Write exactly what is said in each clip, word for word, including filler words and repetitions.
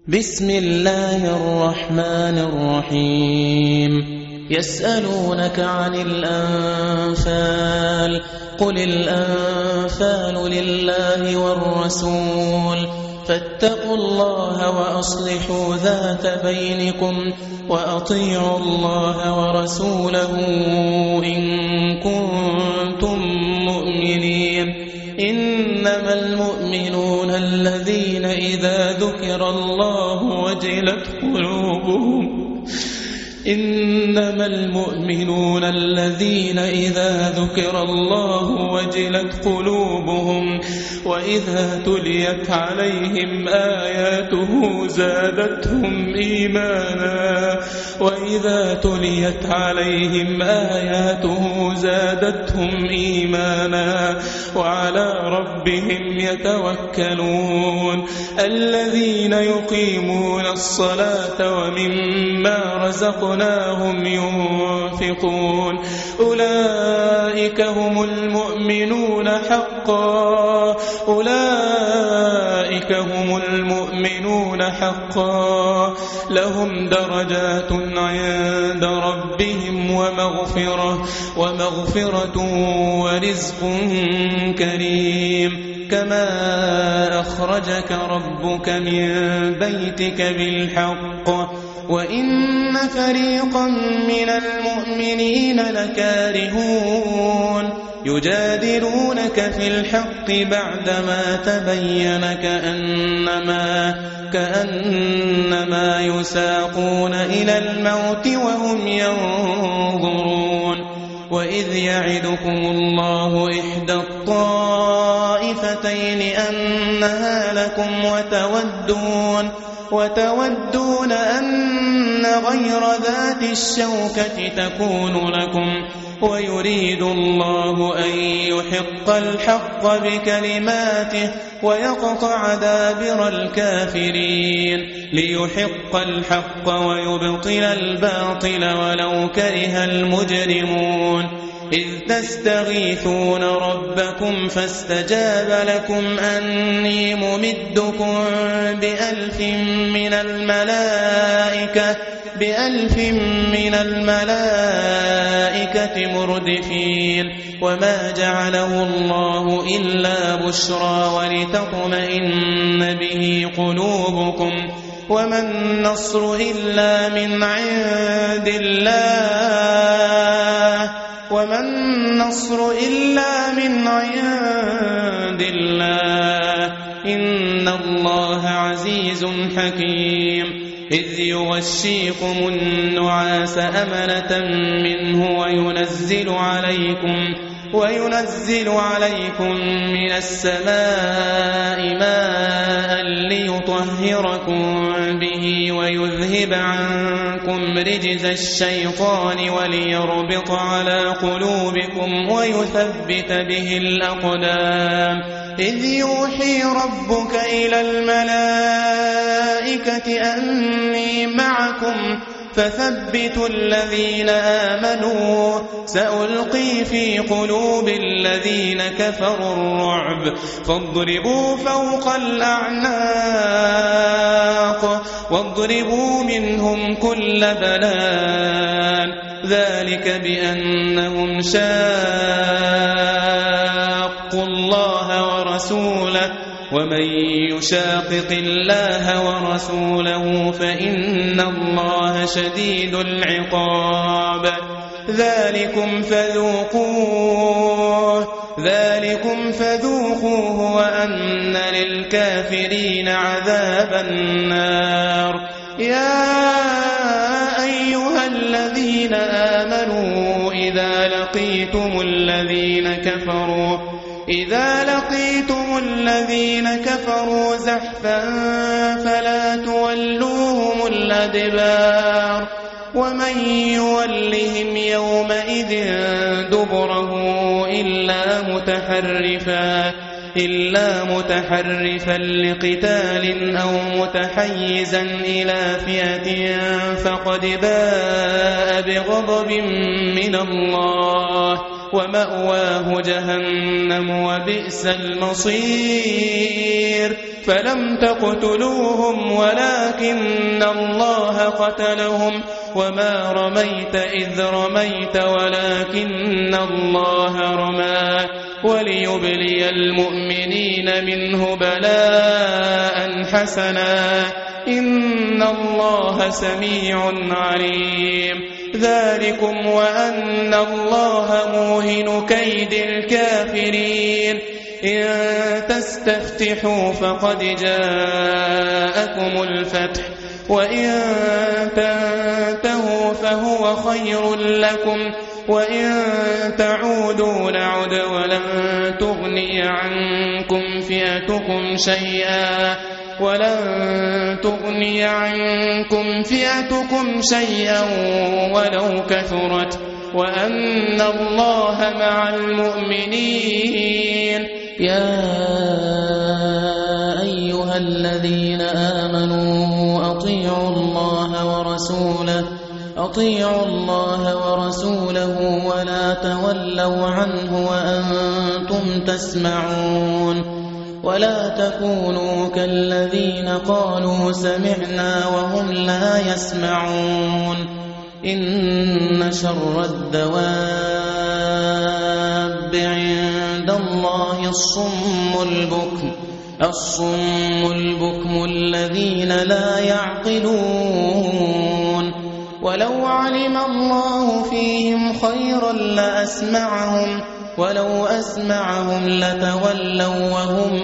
بسم الله الرحمن الرحيم يسألونك عن الأنفال قل الأنفال لله والرسول فاتقوا الله وأصلحوا ذات بينكم وأطيعوا الله ورسوله إن كنتم مؤمنين إنما المؤمنون الذين إذا ذكر الله وجلت قلوبهم إنما المؤمنون الذين إذا ذكر الله وجلت قلوبهم وإذا تليت عليهم آياته زادتهم إيمانا وإذا تليت عليهم آياته زادتهم إيمانا وعلى ربهم يتوكلون الذين يقيمون الصلاة ومما رزقناهم ينفقون أولئك هم المؤمنون حقا أولئك هم المؤمنون حقا لهم درجات عند ربهم ومغفرة ومغفرة ورزق كريم كما أخرجك ربك من بيتك بالحق وإن فريقا من المؤمنين لكارهون يجادلونك في الحق بعدما تبين كأنما, كأنما يساقون إلى الموت وهم ينظرون وإذ يعدكم الله إحدى الطائفتين أنها لكم وتودون وتودون أن غير ذات الشوكة تكون لكم ويريد الله أن يحق الحق بكلماته ويقطع دابر الكافرين ليحق الحق ويبطل الباطل ولو كره المجرمون إذ تستغيثون ربكم فاستجاب لكم أني ممدكم بألف من الملائكة بألف من الملائكة مردفين وما جعله الله إلا بشرى ولتطمئن به قلوبكم وما النصر إلا من عند الله وما النصر إلا من عند الله إن الله عزيز حكيم إذ يغشيكم النعاس أمنة منه وينزل عليكم وينزل عليكم من السماء ماء ليطهركم به ويذهب عنكم رجز الشيطان وليربط على قلوبكم ويثبت به الأقدام إذ يوحي ربك إلى الملائكة أني معكم فثبتوا الذين آمنوا سألقي في قلوب الذين كفروا الرعب فاضربوا فوق الأعناق واضربوا منهم كل بنان ذلك بأنهم شاقوا الله ورسوله ومن يشاقق الله ورسوله فإن الله شديد العقاب ذلكم فذوقوه ذلكم فذوقوه وأن للكافرين عذاب النار يا أيها الذين آمنوا إذا لقيتم الذين كفروا إذا لقيتم الذين كفروا زحفا فلا تولوهم الأدبار ومن يولهم يومئذ دبره إلا متحرفا إلا متحرفا لقتال أو متحيزا إلى فئة فقد باء بغضب من الله ومأواه جهنم وبئس المصير فلم تقتلوهم ولكن ولكن الله قتلهم وما رميت إذ رميت ولكن الله رمى وليبلي المؤمنين منه بلاء حسنا إن الله سميع عليم ذلكم وأن الله موهن كيد الكافرين إن تستفتحوا فقد جاءكم الفتح وإن تنتهوا فهو خير لكم وإن تعودوا نعد ولن تغني عنكم فئتكم شيئا ولن تغني عنكم فئتكم شيئا ولو كثرت وأن الله مع المؤمنين يا أيها الذين آمنوا أطيعوا الله ورسوله أطيعوا الله ورسوله ولا تولوا عنه وأنتم تسمعون ولا تكونوا كالذين قالوا سمعنا وهم لا يسمعون إن شر الدواب عند الله الصم البكم الصم البكم الذين لا يعقلون ولو علم الله فيهم خيرا لأسمعهم ولو أسمعهم لتولوا وهم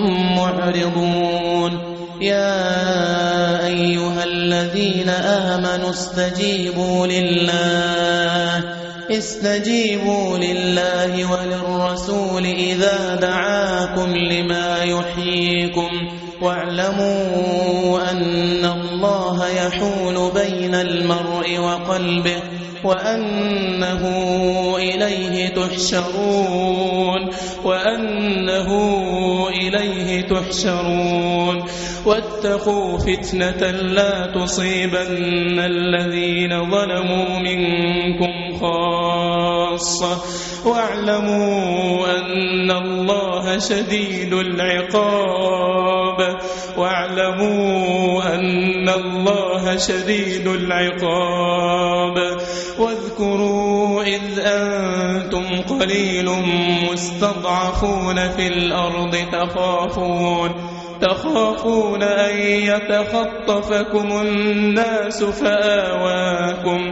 معرضون يا أيها الذين آمنوا استجيبوا لله استجيبوا لله وللرسول إذا دعاكم لما يحييكم واعلموا أن الله يحول بين المرء وقلبه وأنه إليه تحشرون وأنه إليه تحشرون واتقوا فتنة لا تصيبن الذين ظلموا منكم خاصة واعلموا أن الله شديد العقاب واعلموا أن الله شديد العقاب واذكروا إذ أنتم قليل مستضعفون في الأرض تخافون تخافون أن يتخطفكم الناس فآواكم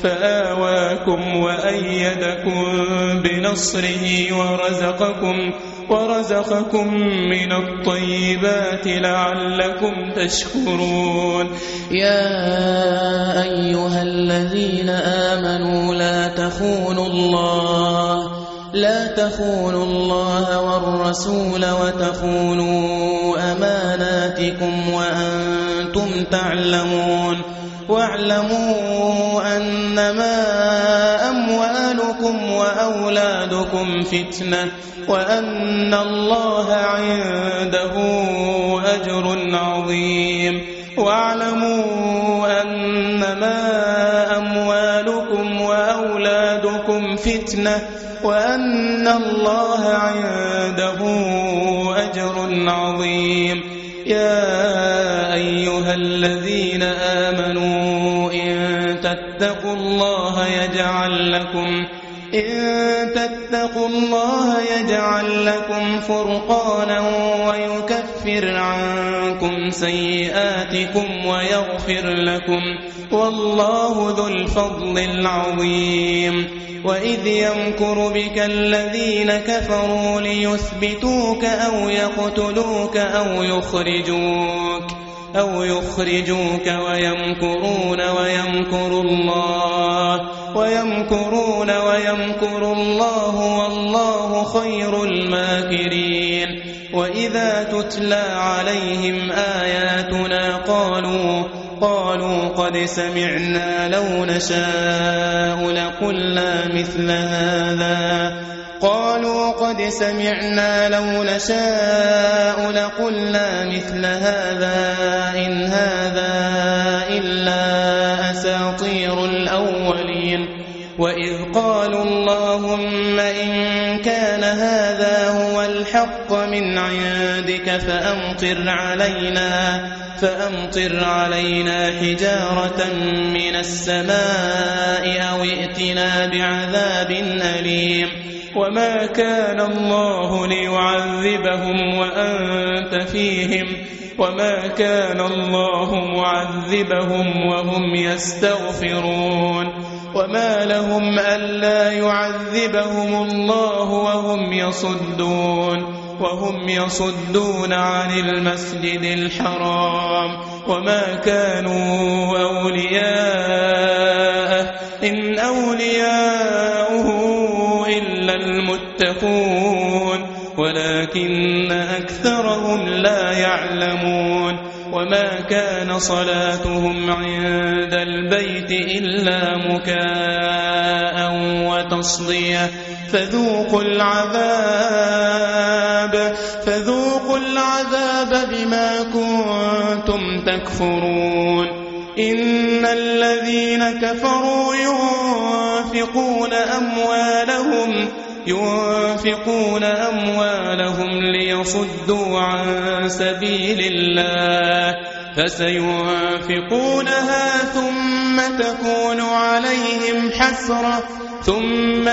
فآواكم وأيدكم بنصره ورزقكم ورزقكم من الطيبات لعلكم تشكرون يا أيها الذين آمنوا لا تخونوا الله لا تخونوا الله والرسول وتخونوا أماناتكم وأنتم تعلمون واعلموا أنما أموالكم وأولادكم فتنة وأن الله عنده أجر عظيم واعلموا أنما أموالكم وأولادكم فتنة وأن الله عنده أجر عظيم يا أيها الذين آمنوا إن تتقوا الله يجعل لكم إن تتقوا الله يجعل لكم فرقانا ويكفر عنكم سيئاتكم ويغفر لكم والله ذو الفضل العظيم وإذ يمكر بك الذين كفروا ليثبتوك أو يقتلوك أو يخرجوك أو يخرجوك ويمكرون ويمكر الله ويمكرون ويمكر الله والله خير الماكرين وإذا تتلى عليهم آياتنا قالوا قالوا قد سمعنا لو نشاء لقلنا مثل هذا قالوا قد سمعنا لو نشاء لقلنا مثل هذا إن هذا إلا أساطير الأولين وإذ قالوا اللهم إن كان هذا هو الحق الحق من عندك فأمطر علينا فأمطر علينا حجارة من السماء أو ائتنا بعذاب أليم وما كان الله ليعذبهم وأنت فيهم وما كان الله معذبهم وهم يستغفرون وما لهم ألا يعذبهم الله وهم يصدون وهم يصدون عن المسجد الحرام وما كانوا أولياءه إن أولياؤه إلا المتقون ولكن أكثرهم لا يعلمون وما كان صلاتهم عند البيت إلا مكاء وتصدية فذوقوا العذاب فذوقوا العذاب بما كنتم تكفرون إن الذين كفروا ينفقون أموالهم ينفقون أموالهم ليصدوا عن سبيل الله فسينفقونها ثم تكون عليهم حسرة ثم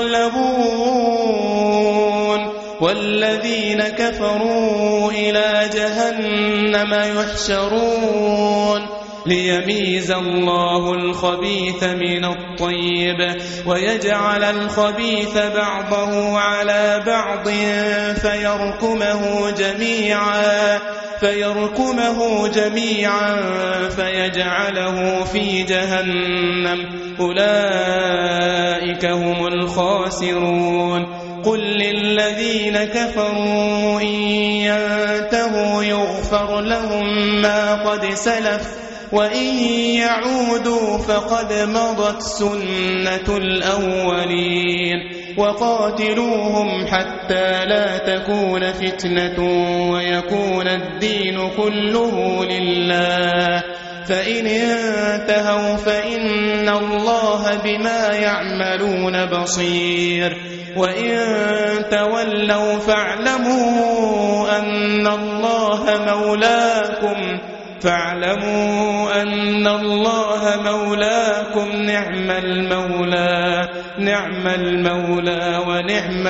يغلبون والذين كفروا إلى جهنم يحشرون ليميز الله الخبيث من الطيب ويجعل الخبيث بعضه على بعض فيركمه جميعا فيركمه جميعا فيجعله في جهنم أولئك هم الخاسرون قل للذين كفروا إن ينتهوا يغفر لهم ما قد سلف وإن يعودوا فقد مضت سنة الأولين وقاتلوهم حتى لا تكون فتنة ويكون الدين كله لله فإن انتهوا فإن الله بما يعملون بصير وإن تولوا فاعلموا أن الله مولاكم فاعلموا أن الله مولاكم نعم المولى نعم المولى ونعم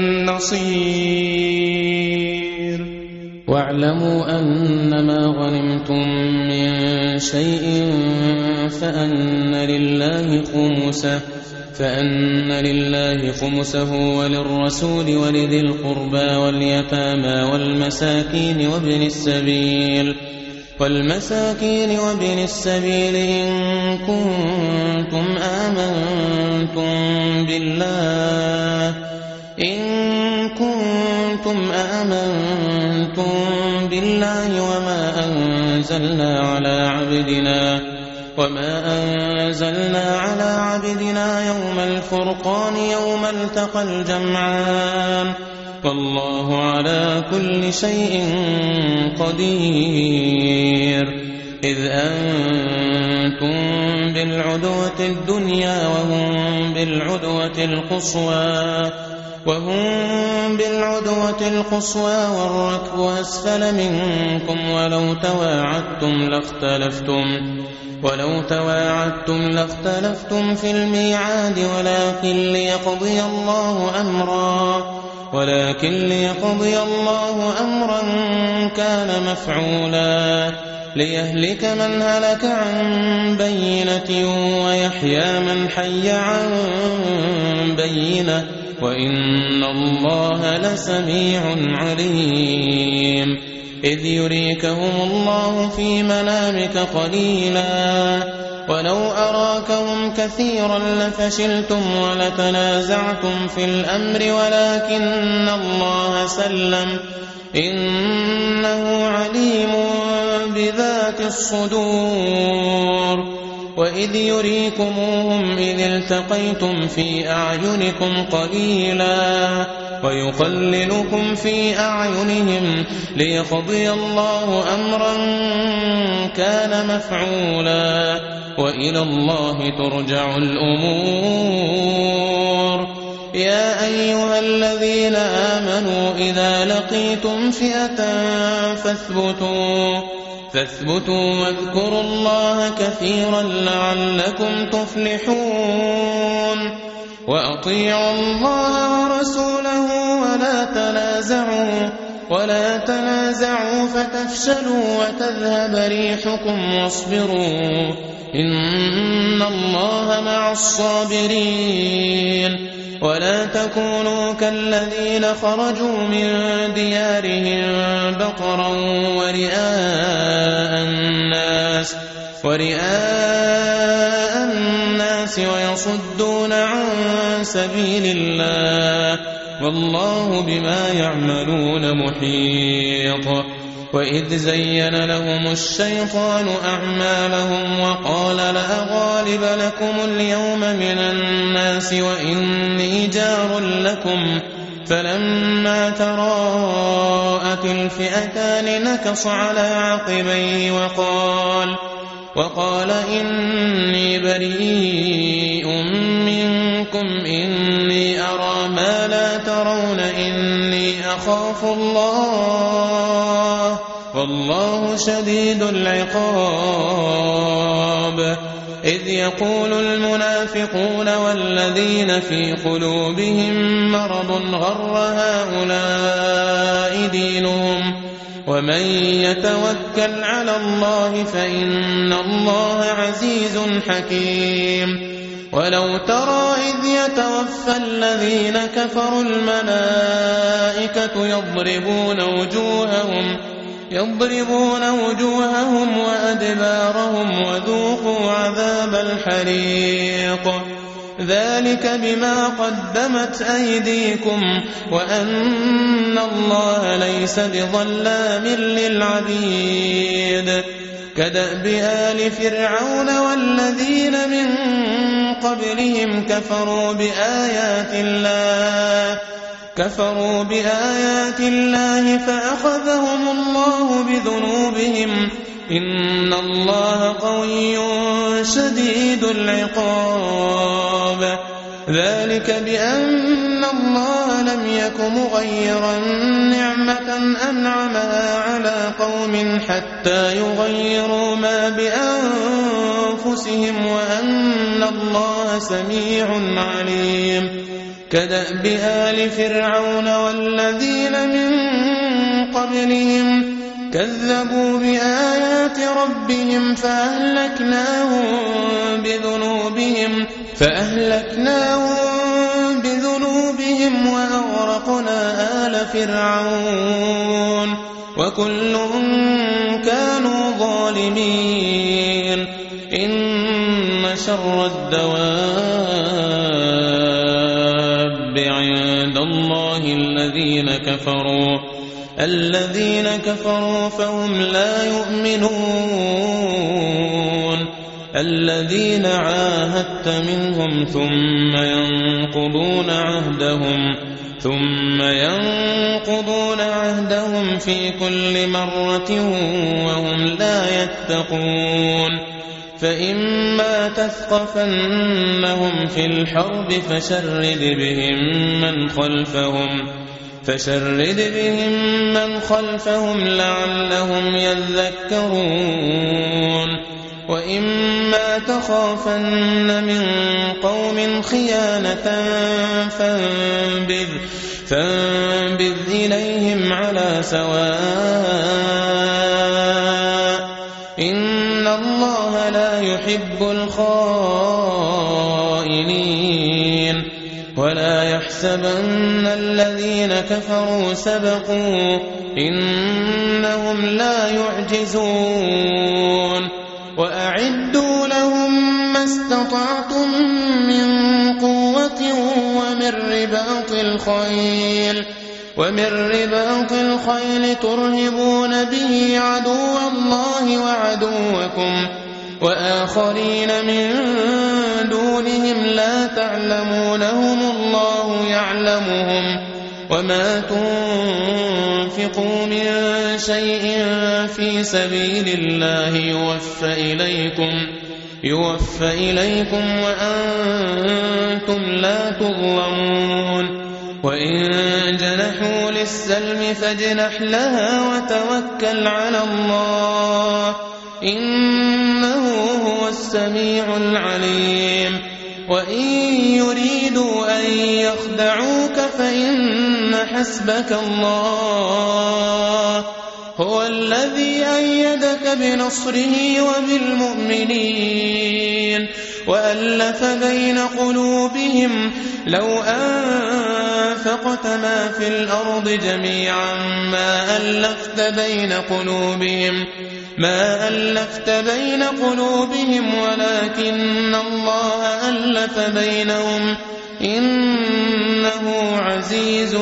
النصير واعلموا أنما غنمتم من شيء فأن لله خمسه فأن لله خمسه وللرسول ولذي القربى واليتامى والمساكين وابن السبيل والمساكين وابن السبيل إن كنتم آمنتم بالله إن كنتم آمنتم بالله وما أنزلنا على عبدنا وما أنزلنا على عبدنا يوم الفرقان يوم التقى الجمعان والله على كل شيء قدير إذ أنتم بالعدوة الدنيا وهم بالعدوة القصوى وهم بالعدوة القصوى والركب أسفل منكم ولو تواعدتم لاختلفتم ولو تواعدتم لاختلفتم في الميعاد ولكن ليقضي الله أمرا ولكن ليقضي الله أمرا كان مفعولا ليهلك من هلك عن بينة ويحيى من حي عن بينة وإن الله لسميع عليم إذ يريكهم الله في منامك قليلا ولو أراكهم كثيرا لفشلتم ولتنازعتم في الأمر ولكن الله سلم إنه عليم بذات الصدور وإذ يريكموهم إذ التقيتم في أعينكم قليلا ويقللكم في أعينهم ليقضي الله أمرا كان مفعولا وإلى الله ترجع الأمور يا أيها الذين آمنوا إذا لقيتم فئة فاثبتوا فاثبتوا واذكروا الله كثيرا لعلكم تفلحون وأطيعوا الله ورسوله ولا تنازعوا ولا تنازعوا فتفشلوا وتذهب ريحكم واصبروا إن الله مع الصابرين ولا تكونوا كالذين خرجوا من ديارهم بطرا ورئاء الناس ورئاء الناس ويصدون عن سبيل الله والله بما يعملون محيط وإذ زين لهم الشيطان أعمالهم وقال لا غالب لكم اليوم من الناس وإني جار لكم فلما تراءت الفئتان نكص على عقبيه وقال وقال إني بريء منكم إني أرى ما لا ترون إني أخاف الله والله شديد العقاب إذ يقول المنافقون والذين في قلوبهم مرض غر هؤلاء دينهم ومن يتوكل على الله فإن الله عزيز حكيم ولو ترى إذ يتوفى الذين كفروا الملائكة يضربون وجوههم يضربون وجوههم وأدبارهم وذوقوا عذاب الحريق ذلك بما قدمت أيديكم وأن الله ليس بظلام للعبيد كدأب آل فرعون والذين من قبلهم كفروا بآيات الله كفروا بآيات الله فأخذهم الله بذنوبهم إن الله قوي شديد العقاب ذلك بأن الله لم يك مغيرا نعمة أنعمها على قوم حتى يغيروا ما بأنفسهم وأن الله سميع عليم كدأب آل فرعون والذين من قبلهم كذبوا بآيات ربهم فأهلكناهم بذنوبهم فأهلكناهم بذنوبهم وأغرقنا آل فرعون وكل كانوا ظالمين إن شر الدواب عند الله الذين كفروا الذين كفروا فهم لا يؤمنون الذين عاهدت منهم ثم ينقضون عهدهم ثم ينقضون عهدهم في كل مرة وهم لا يتقون فإما تثقفنهم في الحرب فشرد بهم من خلفهم فشرد بهم من خلفهم لعلهم يذكرون وإما تخافن من قوم خيانة فانبذ, فانبذ إليهم على سواء إن الله لا يحب الخائنين ولا يحسبن الذين كفروا سبقوا إنهم لا يعجزون وأعدوا لهم ما استطعتم من قوة ومن رباط الخيل ومن رباط الخيل ترهبون به عدو الله وعدوكم وآخرين من دونهم لا تعلمونهم الله يعلمهم وما تنفقوا من شيء في سبيل الله يوفى إليكم يوفى إليكم وأنتم لا تظلمون وإن جنحوا للسلم فاجنح لها وتوكل على الله إنه هو السميع العليم وإن يريدوا أن يخدعوك فإن حسبك الله هو الذي أيدك بنصره وبالمؤمنين وألف بين قلوبهم لو أنفقت ما في الأرض جميعا ما ألفت بين قلوبهم ما ألفت بين قلوبهم ولكن الله ألف بينهم إنه عزيز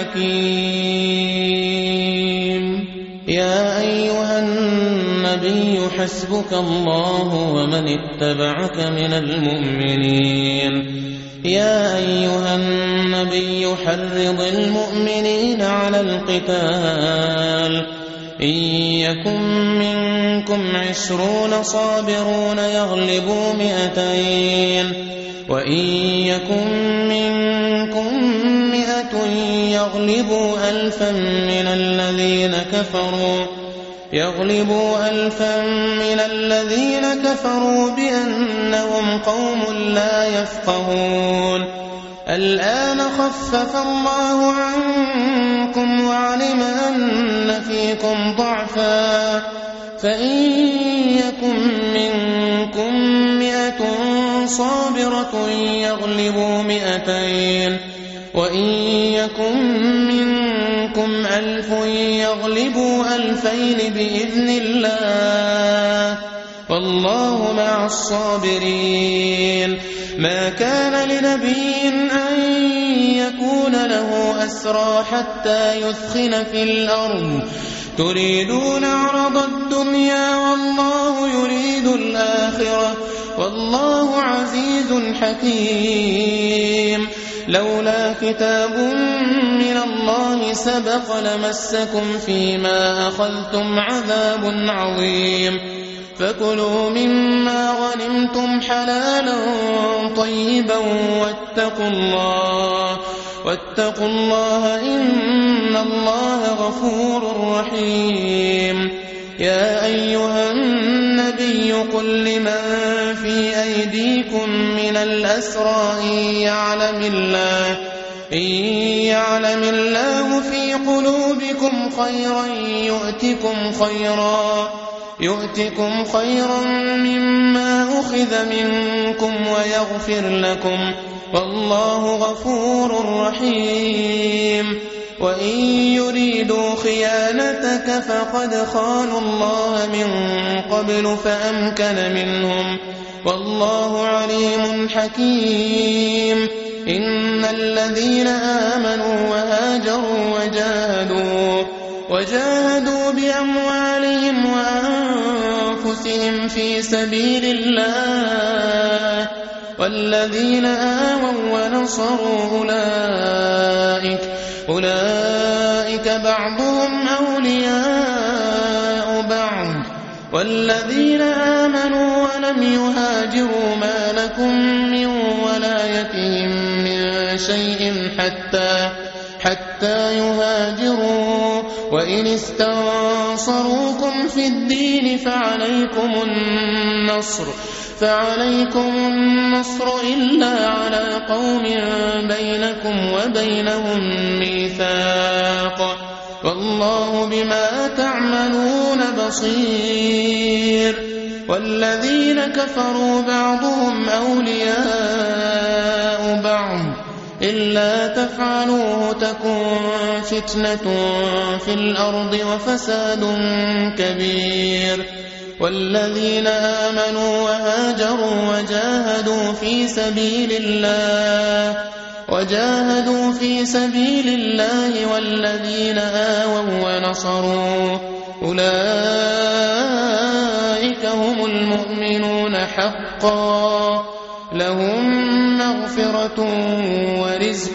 حكيم يا أيها النبي حسبك الله ومن اتبعك من المؤمنين يا أيها النبي حرض المؤمنين على القتال إن يكن منكم عشرون صابرون يغلبوا مئتين وإن يكن منكم مئة يغلبوا ألفا من الذين كفروا يغلبوا ألفا من الذين كفروا بأنهم قوم لا يفقهون الآن خفف الله عنكم وعلم أن فيكم ضعفا فإن يكن منكم مئة صابرة يغلبوا مئتين وإن يكن منكم ألف يغلبوا ألفين بإذن الله والله مع الصابرين ما كان لنبي أن يكون له أسرى حتى يثخن في الأرض تريدون عرض الدنيا والله يريد الآخرة والله عزيز حكيم لولا كتاب من الله سبق لمسكم فيما أخذتم عذاب عظيم فكلوا مما غنمتم حلالا طيبا واتقوا الله واتقوا الله إن الله غفور رحيم يا أيها النبي قل لمن في أيديكم من الأسرى إن يعلم الله إن يعلم الله في قلوبكم خيرا يؤتكم خيرا يؤتكم خيرا مما أخذ منكم ويغفر لكم والله غفور رحيم وإن يريدوا خيانتك فقد خانوا الله من قبل فأمكن منهم والله عليم حكيم إن الذين آمنوا وهاجروا وجاهدوا وجاهدوا بأموالهم وأنفسهم في سبيل الله والذين آووا ونصروا أولئك أولئك بعضهم أولياء بعض والذين آمنوا ولم يهاجروا ما لكم من ولايتهم من شيء حتى حتى يهاجروا وإن استنصروكم في الدين فعليكم النصر فعليكم النصر إلا على قوم بينكم وبينهم ميثاق والله بما تعملون بصير والذين كفروا بعضهم أولياء بعض إلا تفعلوه تكن فتنة في الأرض وفساد كبير والذين آمنوا وهاجروا وجاهدوا في سبيل الله وجاهدوا في سبيل الله والذين آووا ونصروا أولئك هم المؤمنون حقا لهم مغفرة ورزق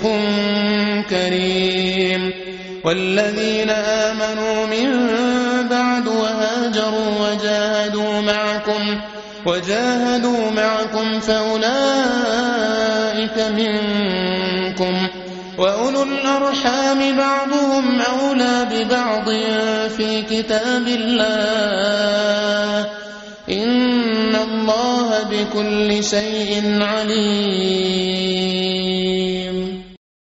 كريم والذين آمنوا من بعد وهاجروا وجاهدوا معكم وجاهدوا معكم فأولئك منكم وأولو الأرحام بعضهم أولى ببعض في كتاب الله إن الله بكل شيء عليم